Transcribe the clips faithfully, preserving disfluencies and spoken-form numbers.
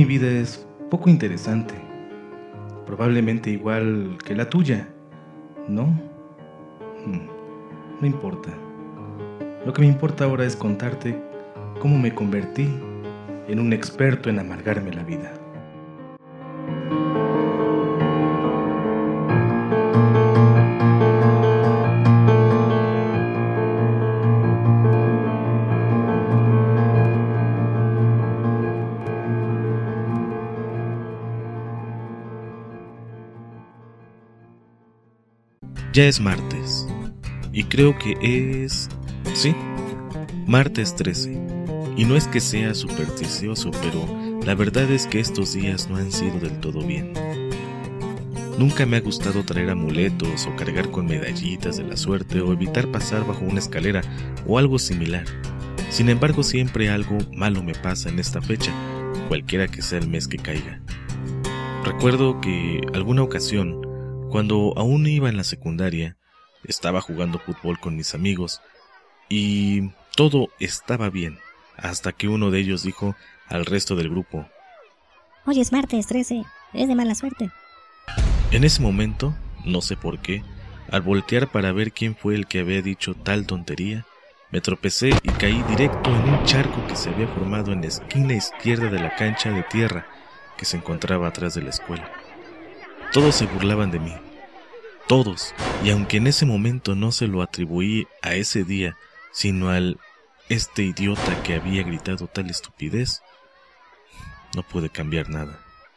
vida es poco interesante, probablemente igual que la tuya, ¿no? Hmm, no importa. Lo que me importa ahora es contarte cómo me convertí en un experto en amargarme la vida. Ya es martes, y creo que es... sí, martes trece. Y no es que sea supersticioso, pero la verdad es que estos días no han sido del todo bien. Nunca me ha gustado traer amuletos o cargar con medallitas de la suerte o evitar pasar bajo una escalera o algo similar. Sin embargo, siempre algo malo me pasa en esta fecha, cualquiera que sea el mes que caiga. Recuerdo que alguna ocasión, cuando aún iba en la secundaria, estaba jugando fútbol con mis amigos y todo estaba bien, hasta que uno de ellos dijo al resto del grupo: Hoy es martes trece, es de mala suerte. En ese momento, no sé por qué, al voltear para ver quién fue el que había dicho tal tontería, me tropecé y caí directo en un charco que se había formado en la esquina izquierda de la cancha de tierra que se encontraba atrás de la escuela. Todos se burlaban de mí, todos, y aunque en ese momento no se lo atribuí a ese día, sino al este idiota que había gritado tal estupidez, no pude cambiar nada.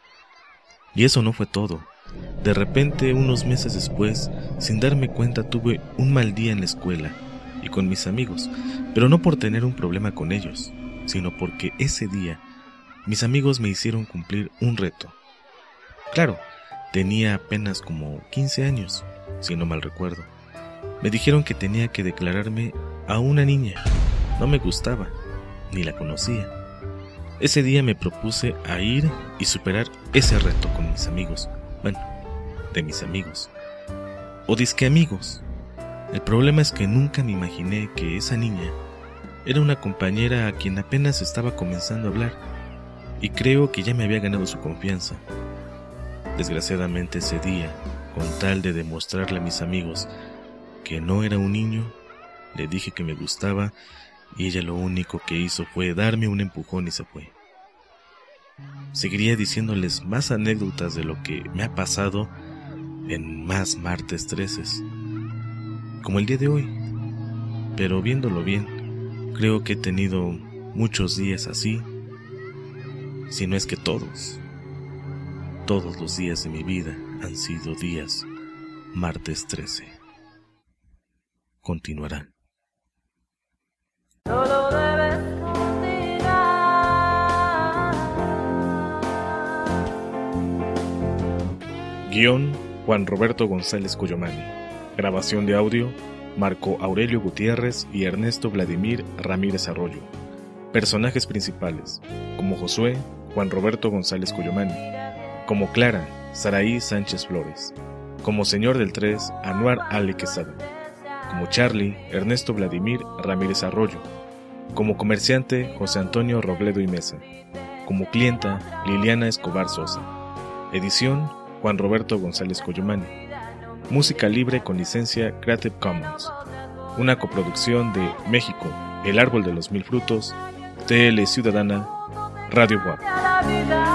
Y eso no fue todo. De repente, unos meses después, sin darme cuenta, tuve un mal día en la escuela y con mis amigos, pero no por tener un problema con ellos, sino porque ese día mis amigos me hicieron cumplir un reto. Claro, tenía apenas como quince años, si no mal recuerdo. Me dijeron que tenía que declararme a una niña. No me gustaba, ni la conocía. Ese día me propuse a ir y superar ese reto con mis amigos. Bueno, de mis amigos. O disque amigos. El problema es que nunca me imaginé que esa niña era una compañera a quien apenas estaba comenzando a hablar, y creo que ya me había ganado su confianza. Desgraciadamente ese día, con tal de demostrarle a mis amigos que no era un niño, le dije que me gustaba y ella lo único que hizo fue darme un empujón y se fue. Seguiría diciéndoles más anécdotas de lo que me ha pasado en más martes trece, como el día de hoy, pero viéndolo bien, creo que he tenido muchos días así, si no es que todos. Todos los días de mi vida han sido días martes trece. Continuará. Solo debes continuar. Guión: Juan Roberto González Cuyomani. Grabación de audio: Marco Aurelio Gutiérrez y Ernesto Vladimir Ramírez Arroyo. Personajes principales: como Josué, Juan Roberto González Cuyomani; como Clara, Saraí Sánchez Flores; como Señor del tres, Anuar Ale Quesada; como Charlie, Ernesto Vladimir Ramírez Arroyo; como comerciante, José Antonio Robledo y Mesa; como clienta, Liliana Escobar Sosa. Edición: Juan Roberto González Cuyomani. Música libre con licencia Creative Commons. Una coproducción de México, El Árbol de los Mil Frutos, T L Ciudadana, Radio Guap.